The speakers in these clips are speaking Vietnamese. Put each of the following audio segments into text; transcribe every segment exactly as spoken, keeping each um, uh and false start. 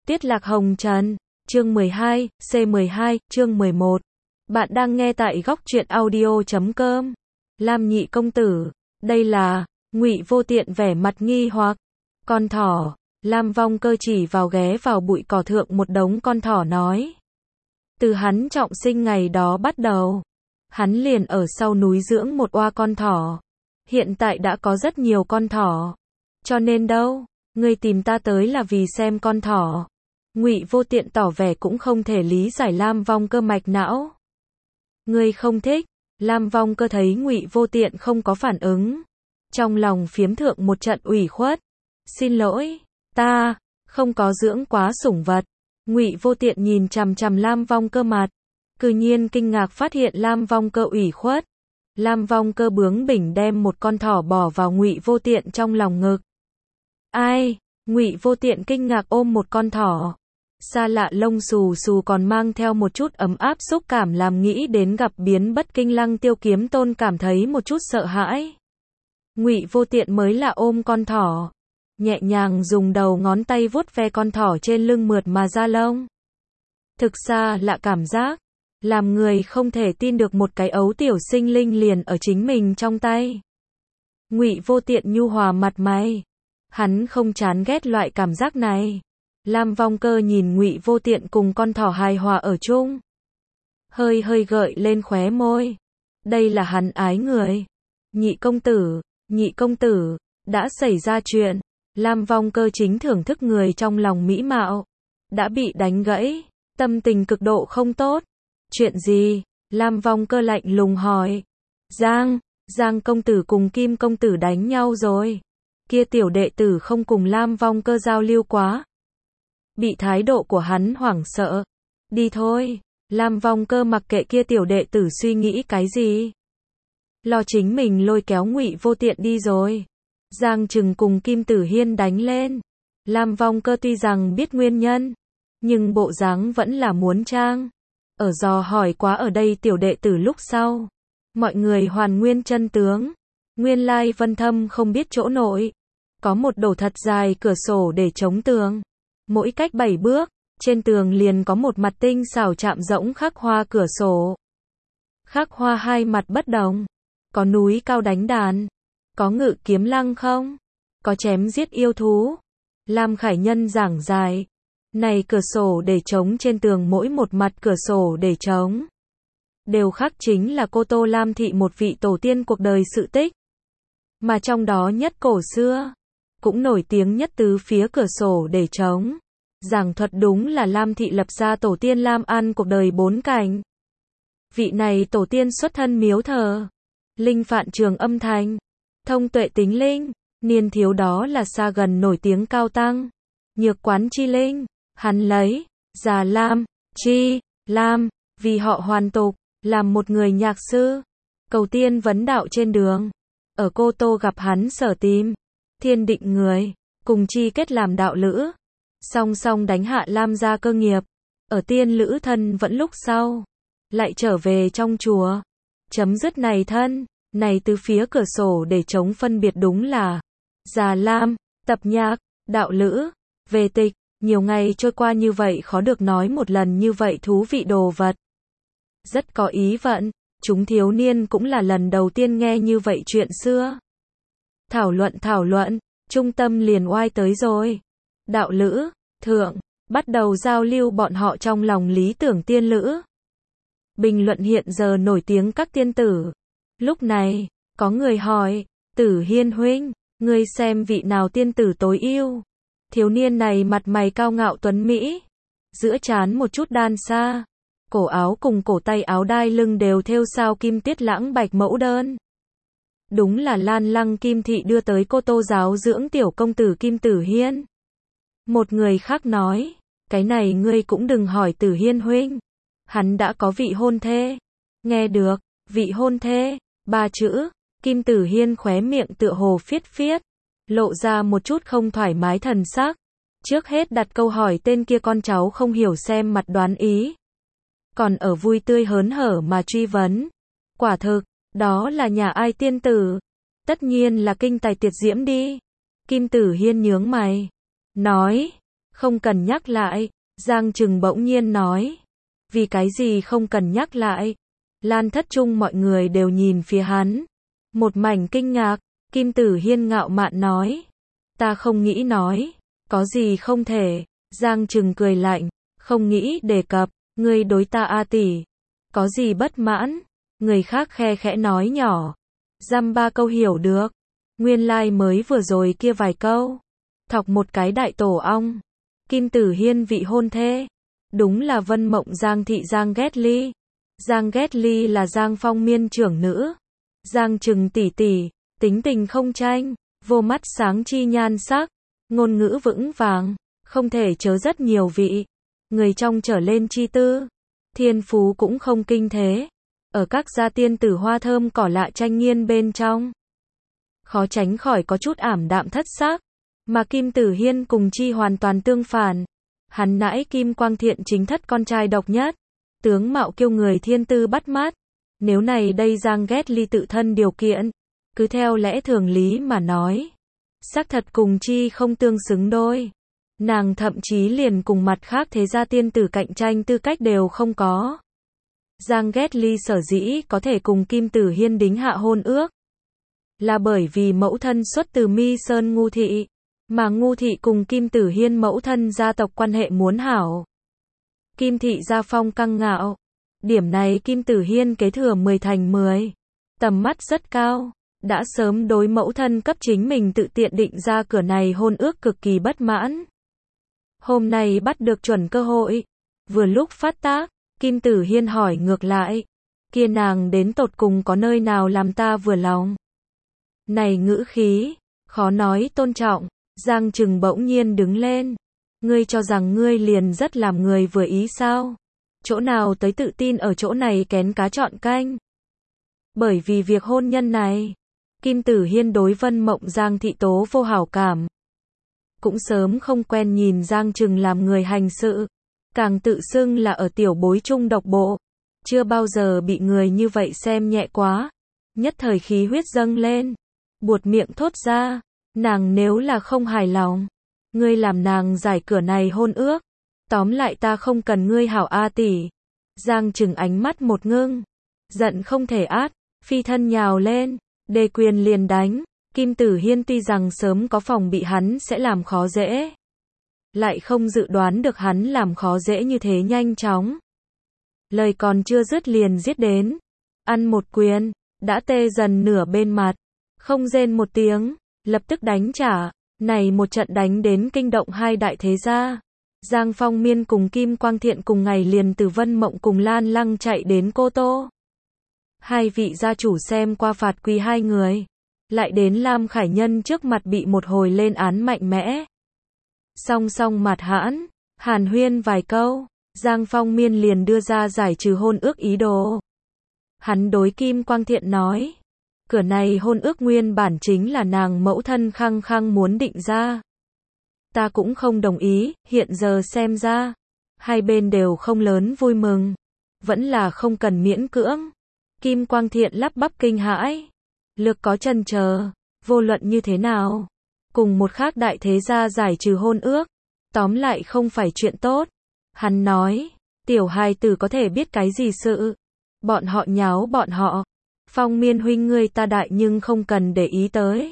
Tiết Lạc Hồng Trần, chương mười hai, C mười hai, chương mười một. Bạn đang nghe tại góc truyện audio chấm com. Lam nhị công tử, đây là, Ngụy Vô Tiện vẻ mặt nghi hoặc. Con thỏ, Lam Vong Cơ chỉ vào ghé vào bụi cỏ thượng một đống con thỏ nói. Từ hắn trọng sinh ngày đó bắt đầu, hắn liền ở sau núi dưỡng một oa con thỏ. Hiện tại đã có rất nhiều con thỏ. Cho nên đâu, ngươi tìm ta tới là vì xem con thỏ. Ngụy Vô Tiện tỏ vẻ cũng không thể lý giải Lam Vong Cơ mạch não. Ngươi không thích? Lam Vong Cơ thấy Ngụy Vô Tiện không có phản ứng, trong lòng phiếm thượng một trận ủy khuất. Xin lỗi, ta không có dưỡng quá sủng vật. Ngụy Vô Tiện nhìn chằm chằm Lam Vong Cơ mặt, cư nhiên kinh ngạc phát hiện Lam Vong Cơ ủy khuất. Lam Vong Cơ bướng bỉnh đem một con thỏ bỏ vào Ngụy Vô Tiện trong lòng ngực. Ai? Ngụy Vô Tiện kinh ngạc ôm một con thỏ. Xa lạ lông xù xù còn mang theo một chút ấm áp xúc cảm làm nghĩ đến gặp biến bất kinh Lăng Tiêu Kiếm Tôn cảm thấy một chút sợ hãi. Ngụy Vô Tiện mới là ôm con thỏ, nhẹ nhàng dùng đầu ngón tay vuốt ve con thỏ trên lưng mượt mà da lông. Thực xa lạ cảm giác, làm người không thể tin được một cái ấu tiểu sinh linh liền ở chính mình trong tay. Ngụy Vô Tiện nhu hòa mặt mày, hắn không chán ghét loại cảm giác này. Lam Vong Cơ nhìn Ngụy Vô Tiện cùng con thỏ hài hòa ở chung, hơi hơi gợi lên khóe môi. Đây là hắn ái người. Nhị công tử, nhị công tử, đã xảy ra chuyện. Lam Vong Cơ chính thưởng thức người trong lòng mỹ mạo, đã bị đánh gãy, tâm tình cực độ không tốt. Chuyện gì? Lam Vong Cơ lạnh lùng hỏi. Giang, Giang công tử cùng Kim công tử đánh nhau rồi. Kia tiểu đệ tử không cùng Lam Vong Cơ giao lưu quá, bị thái độ của hắn hoảng sợ. Đi thôi. Lam Vong Cơ mặc kệ kia tiểu đệ tử suy nghĩ cái gì, lo chính mình lôi kéo Ngụy Vô Tiện đi rồi. Giang Trừng cùng Kim Tử Hiên đánh lên. Lam Vong Cơ tuy rằng biết nguyên nhân, nhưng bộ dáng vẫn là muốn trang. Ở dò hỏi quá ở đây tiểu đệ tử lúc sau, mọi người hoàn nguyên chân tướng. Nguyên lai Vân Thâm không biết chỗ nội, có một đổ thật dài cửa sổ để chống tường. Mỗi cách bảy bước, trên tường liền có một mặt tinh xảo chạm rỗng khắc hoa cửa sổ. Khắc hoa hai mặt bất đồng. Có núi cao đánh đàn, có ngự kiếm lăng không, có chém giết yêu thú. Lam Khải Nhân giảng giải. Này cửa sổ để trống trên tường mỗi một mặt cửa sổ để trống đều khắc chính là Cô Tô Lam Thị một vị tổ tiên cuộc đời sự tích. Mà trong đó nhất cổ xưa, cũng nổi tiếng nhất tứ phía cửa sổ để trống, giảng thuật đúng là Lam Thị lập ra tổ tiên Lam An cuộc đời bốn cảnh. Vị này tổ tiên xuất thân miếu thờ linh phạn trường âm thành, thông tuệ tính linh, niên thiếu đó là xa gần nổi tiếng cao tăng, nhược quán chi linh. Hắn lấy già Lam, chi, Lam, vì họ hoàn tục, làm một người nhạc sư, cầu tiên vấn đạo trên đường. Ở Cô Tô gặp hắn sở tìm, thiên định người, cùng chi kết làm đạo lữ. Song song đánh hạ Lam gia cơ nghiệp, ở tiên lữ thân vẫn lúc sau, lại trở về trong chùa. Chấm dứt này thân, này từ phía cửa sổ để chống phân biệt đúng là già Lam, tập nhạc, đạo lữ, về tịch. Nhiều ngày trôi qua như vậy khó được nói một lần như vậy thú vị đồ vật. Rất có ý vận, chúng thiếu niên cũng là lần đầu tiên nghe như vậy chuyện xưa. Thảo luận thảo luận, trung tâm liền oai tới rồi. Đạo lữ, thượng, bắt đầu giao lưu bọn họ trong lòng lý tưởng tiên lữ. Bình luận hiện giờ nổi tiếng các tiên tử. Lúc này, có người hỏi, Tử Hiên huynh, ngươi xem vị nào tiên tử tối yêu? Thiếu niên này mặt mày cao ngạo tuấn mỹ, giữa trán một chút đan xa, cổ áo cùng cổ tay áo đai lưng đều thêu sao kim tiết lãng bạch mẫu đơn. Đúng là Lan Lăng Kim Thị đưa tới Cô Tô giáo dưỡng tiểu công tử Kim Tử Hiên. Một người khác nói, cái này ngươi cũng đừng hỏi Tử Hiên huynh, hắn đã có vị hôn thê. Nghe được, vị hôn thê, ba chữ, Kim Tử Hiên khóe miệng tựa hồ phiết phiết, lộ ra một chút không thoải mái thần sắc. Trước hết đặt câu hỏi tên kia con cháu không hiểu xem mặt đoán ý, còn ở vui tươi hớn hở mà truy vấn. Quả thực, đó là nhà ai tiên tử? Tất nhiên là kinh tài tuyệt diễm đi. Kim Tử Hiên nhướng mày, nói, Không cần nhắc lại, Giang Trừng bỗng nhiên nói. Vì cái gì không cần nhắc lại? Lan thất trung mọi người đều nhìn phía hắn. Một mảnh kinh ngạc, Kim Tử Hiên ngạo mạn nói. Ta không nghĩ nói, có gì không thể. Giang Trừng cười lạnh, không nghĩ đề cập, ngươi đối ta a tỷ. Có gì bất mãn? Người khác khe khẽ nói nhỏ. Dăm ba câu hiểu được. Nguyên lai like mới vừa rồi kia vài câu. Thọc một cái đại tổ ong. Kim Tử Hiên vị hôn thê. Đúng là Vân Mộng Giang thị Giang Ghét Ly. Giang Ghét Ly là Giang Phong Miên trưởng nữ. Giang Trừng tỷ tỷ, tính tình không tranh, vô mắt sáng chi nhan sắc, ngôn ngữ vững vàng, không thể chớ rất nhiều vị. Người trong trở lên chi tư, thiên phú cũng không kinh thế. Ở các gia tiên tử hoa thơm cỏ lạ tranh nghiên bên trong, khó tránh khỏi có chút ảm đạm thất sắc. Mà Kim Tử Hiên cùng chi hoàn toàn tương phản. Hắn nãi Kim Quang Thiện chính thất con trai độc nhất. Tướng mạo kiêu người thiên tư bắt mắt. Nếu này đây Giang Ghét Ly tự thân điều kiện, cứ theo lẽ thường lý mà nói, xác thật cùng chi không tương xứng đôi. Nàng thậm chí liền cùng mặt khác thế gia tiên tử cạnh tranh tư cách đều không có. Giang Ghét Ly sở dĩ có thể cùng Kim Tử Hiên đính hạ hôn ước, là bởi vì mẫu thân xuất từ Mi Sơn Ngu Thị, mà Ngu Thị cùng Kim Tử Hiên mẫu thân gia tộc quan hệ muốn hảo. Kim Thị gia phong căng ngạo. Điểm này Kim Tử Hiên kế thừa mười thành mười. Tầm mắt rất cao. Đã sớm đối mẫu thân cấp chính mình tự tiện định ra cửa này hôn ước cực kỳ bất mãn. Hôm nay bắt được chuẩn cơ hội. Vừa lúc phát tác, Kim Tử Hiên hỏi ngược lại. Kia nàng đến tột cùng có nơi nào làm ta vừa lòng? Này ngữ khí, khó nói tôn trọng. Giang Trừng bỗng nhiên đứng lên. Ngươi cho rằng ngươi liền rất làm người vừa ý sao? Chỗ nào tới tự tin ở chỗ này kén cá chọn canh? Bởi vì việc hôn nhân này, Kim Tử Hiên đối Vân Mộng Giang thị tố vô hảo cảm. Cũng sớm không quen nhìn Giang Trừng làm người hành sự. Càng tự xưng là ở tiểu bối trung độc bộ. Chưa bao giờ bị người như vậy xem nhẹ quá. Nhất thời khí huyết dâng lên. Buột miệng thốt ra. Nàng nếu là không hài lòng, ngươi làm nàng giải cửa này hôn ước. Tóm lại ta không cần ngươi hảo a tỷ. Giang Trừng ánh mắt một ngưng. Giận không thể át, phi thân nhào lên, đề quyền liền đánh. Kim Tử Hiên tuy rằng sớm có phòng bị hắn sẽ làm khó dễ, lại không dự đoán được hắn làm khó dễ như thế nhanh chóng. Lời còn chưa dứt liền giết đến. Ăn một quyền, đã tê dần nửa bên mặt. Không rên một tiếng, lập tức đánh trả. Này một trận đánh đến kinh động hai đại thế gia. Giang Phong Miên cùng Kim Quang Thiện cùng ngày liền từ Vân Mộng cùng Lan Lăng chạy đến Cô Tô. Hai vị gia chủ xem qua phạt quỳ hai người. Lại đến Lam Khải Nhân trước mặt bị một hồi lên án mạnh mẽ. Song song mặt hãn, hàn huyên vài câu, Giang Phong Miên liền đưa ra giải trừ hôn ước ý đồ. Hắn đối Kim Quang Thiện nói, cửa này hôn ước nguyên bản chính là nàng mẫu thân khăng khăng muốn định ra. Ta cũng không đồng ý, hiện giờ xem ra, hai bên đều không lớn vui mừng, vẫn là không cần miễn cưỡng. Kim Quang Thiện lắp bắp kinh hãi, lược có chần chờ, vô luận như thế nào, cùng một khác đại thế gia giải trừ hôn ước, tóm lại không phải chuyện tốt. Hắn nói, tiểu hài tử có thể biết cái gì sự, bọn họ nháo bọn họ. Phong Miên huynh ngươi ta đại nhưng không cần để ý tới.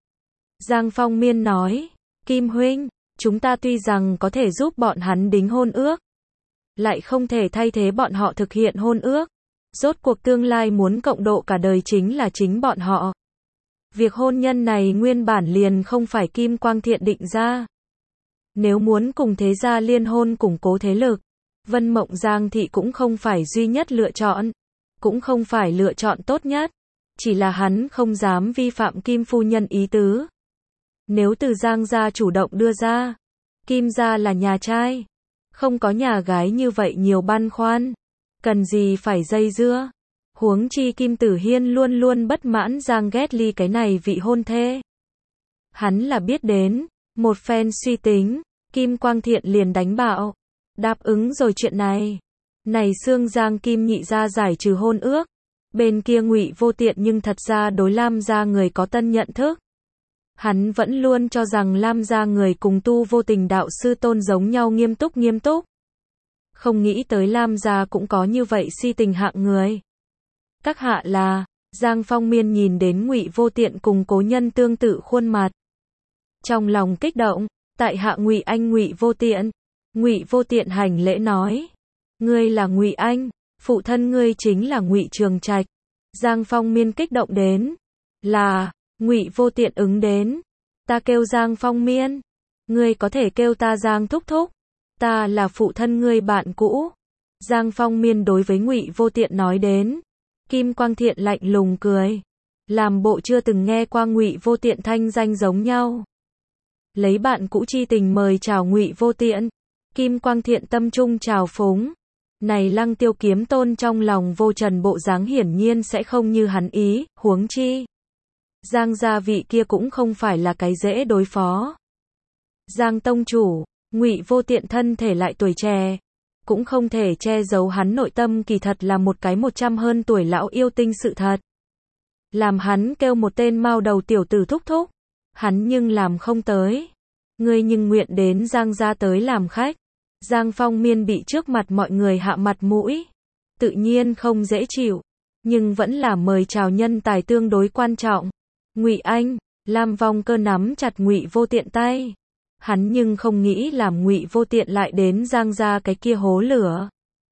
Giang Phong Miên nói, Kim huynh, chúng ta tuy rằng có thể giúp bọn hắn đính hôn ước, lại không thể thay thế bọn họ thực hiện hôn ước. Rốt cuộc tương lai muốn cộng độ cả đời chính là chính bọn họ. Việc hôn nhân này nguyên bản liền không phải Kim Quang Thiện định ra. Nếu muốn cùng thế gia liên hôn củng cố thế lực, Vân Mộng Giang thị cũng không phải duy nhất lựa chọn, cũng không phải lựa chọn tốt nhất, chỉ là hắn không dám vi phạm Kim phu nhân ý tứ. Nếu từ Giang gia chủ động đưa ra, Kim gia là nhà trai, không có nhà gái như vậy nhiều băn khoăn, cần gì phải dây dưa. Huống chi Kim Tử Hiên luôn luôn bất mãn Giang Ghét Ly cái này vị hôn thê. Hắn là biết đến, một phen suy tính, Kim Quang Thiện liền đánh bạo, đáp ứng rồi chuyện này. Này xương Giang Kim nhị gia giải trừ hôn ước, bên kia Ngụy Vô Tiện nhưng thật ra đối Lam gia người có tân nhận thức. Hắn vẫn luôn cho rằng Lam gia người cùng Tu Vô Tình đạo sư tôn giống nhau nghiêm túc nghiêm túc. Không nghĩ tới Lam gia cũng có như vậy si tình hạng người. Các hạ là, Giang Phong Miên nhìn đến Ngụy Vô Tiện cùng cố nhân tương tự khuôn mặt. Trong lòng kích động, tại hạ Ngụy Anh Ngụy Vô Tiện. Ngụy Vô Tiện hành lễ nói. Ngươi là Ngụy Anh, phụ thân ngươi chính là Ngụy Trường Trạch. Giang Phong Miên kích động đến. Là, Ngụy Vô Tiện ứng đến. Ta kêu Giang Phong Miên. Ngươi có thể kêu ta Giang Thúc Thúc. Ta là phụ thân ngươi bạn cũ. Giang Phong Miên đối với Ngụy Vô Tiện nói đến. Kim Quang Thiện lạnh lùng cười. Làm bộ chưa từng nghe qua Ngụy Vô Tiện thanh danh giống nhau. Lấy bạn cũ chi tình mời chào Ngụy Vô Tiện. Kim Quang Thiện tâm trung trào phúng. Này Lăng Tiêu Kiếm Tôn trong lòng vô trần bộ dáng hiển nhiên sẽ không như hắn ý, huống chi. Giang gia vị kia cũng không phải là cái dễ đối phó. Giang tông chủ, Ngụy Vô Tiện thân thể lại tuổi trẻ, cũng không thể che giấu hắn nội tâm kỳ thật là một cái một trăm hơn tuổi lão yêu tinh sự thật. Làm hắn kêu một tên mao đầu tiểu tử thúc thúc, hắn nhưng làm không tới. Ngươi nhưng nguyện đến Giang gia tới làm khách. Giang Phong Miên bị trước mặt mọi người hạ mặt mũi, tự nhiên không dễ chịu, nhưng vẫn là mời chào nhân tài tương đối quan trọng. Ngụy Anh, Lam Vong Cơ nắm chặt Ngụy Vô Tiện tay. Hắn nhưng không nghĩ làm Ngụy Vô Tiện lại đến Giang gia cái kia hố lửa.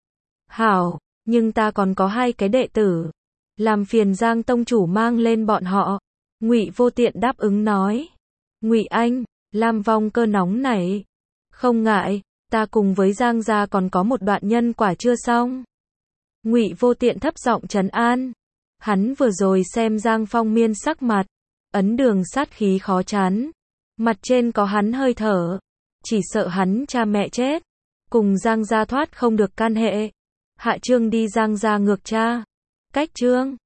Hảo, nhưng ta còn có hai cái đệ tử, làm phiền Giang tông chủ mang lên bọn họ. Ngụy Vô Tiện đáp ứng nói. Ngụy Anh, Lam Vong Cơ nóng nảy. Không ngại, ta cùng với Giang gia còn có một đoạn nhân quả chưa xong. Ngụy Vô Tiện thấp giọng trấn an. Hắn vừa rồi xem Giang Phong Miên sắc mặt, ấn đường sát khí khó chán. Mặt trên có hắn hơi thở, chỉ sợ hắn cha mẹ chết, cùng Giang gia thoát không được can hệ. Hạ chương đi Giang gia ngược cha. Cách chương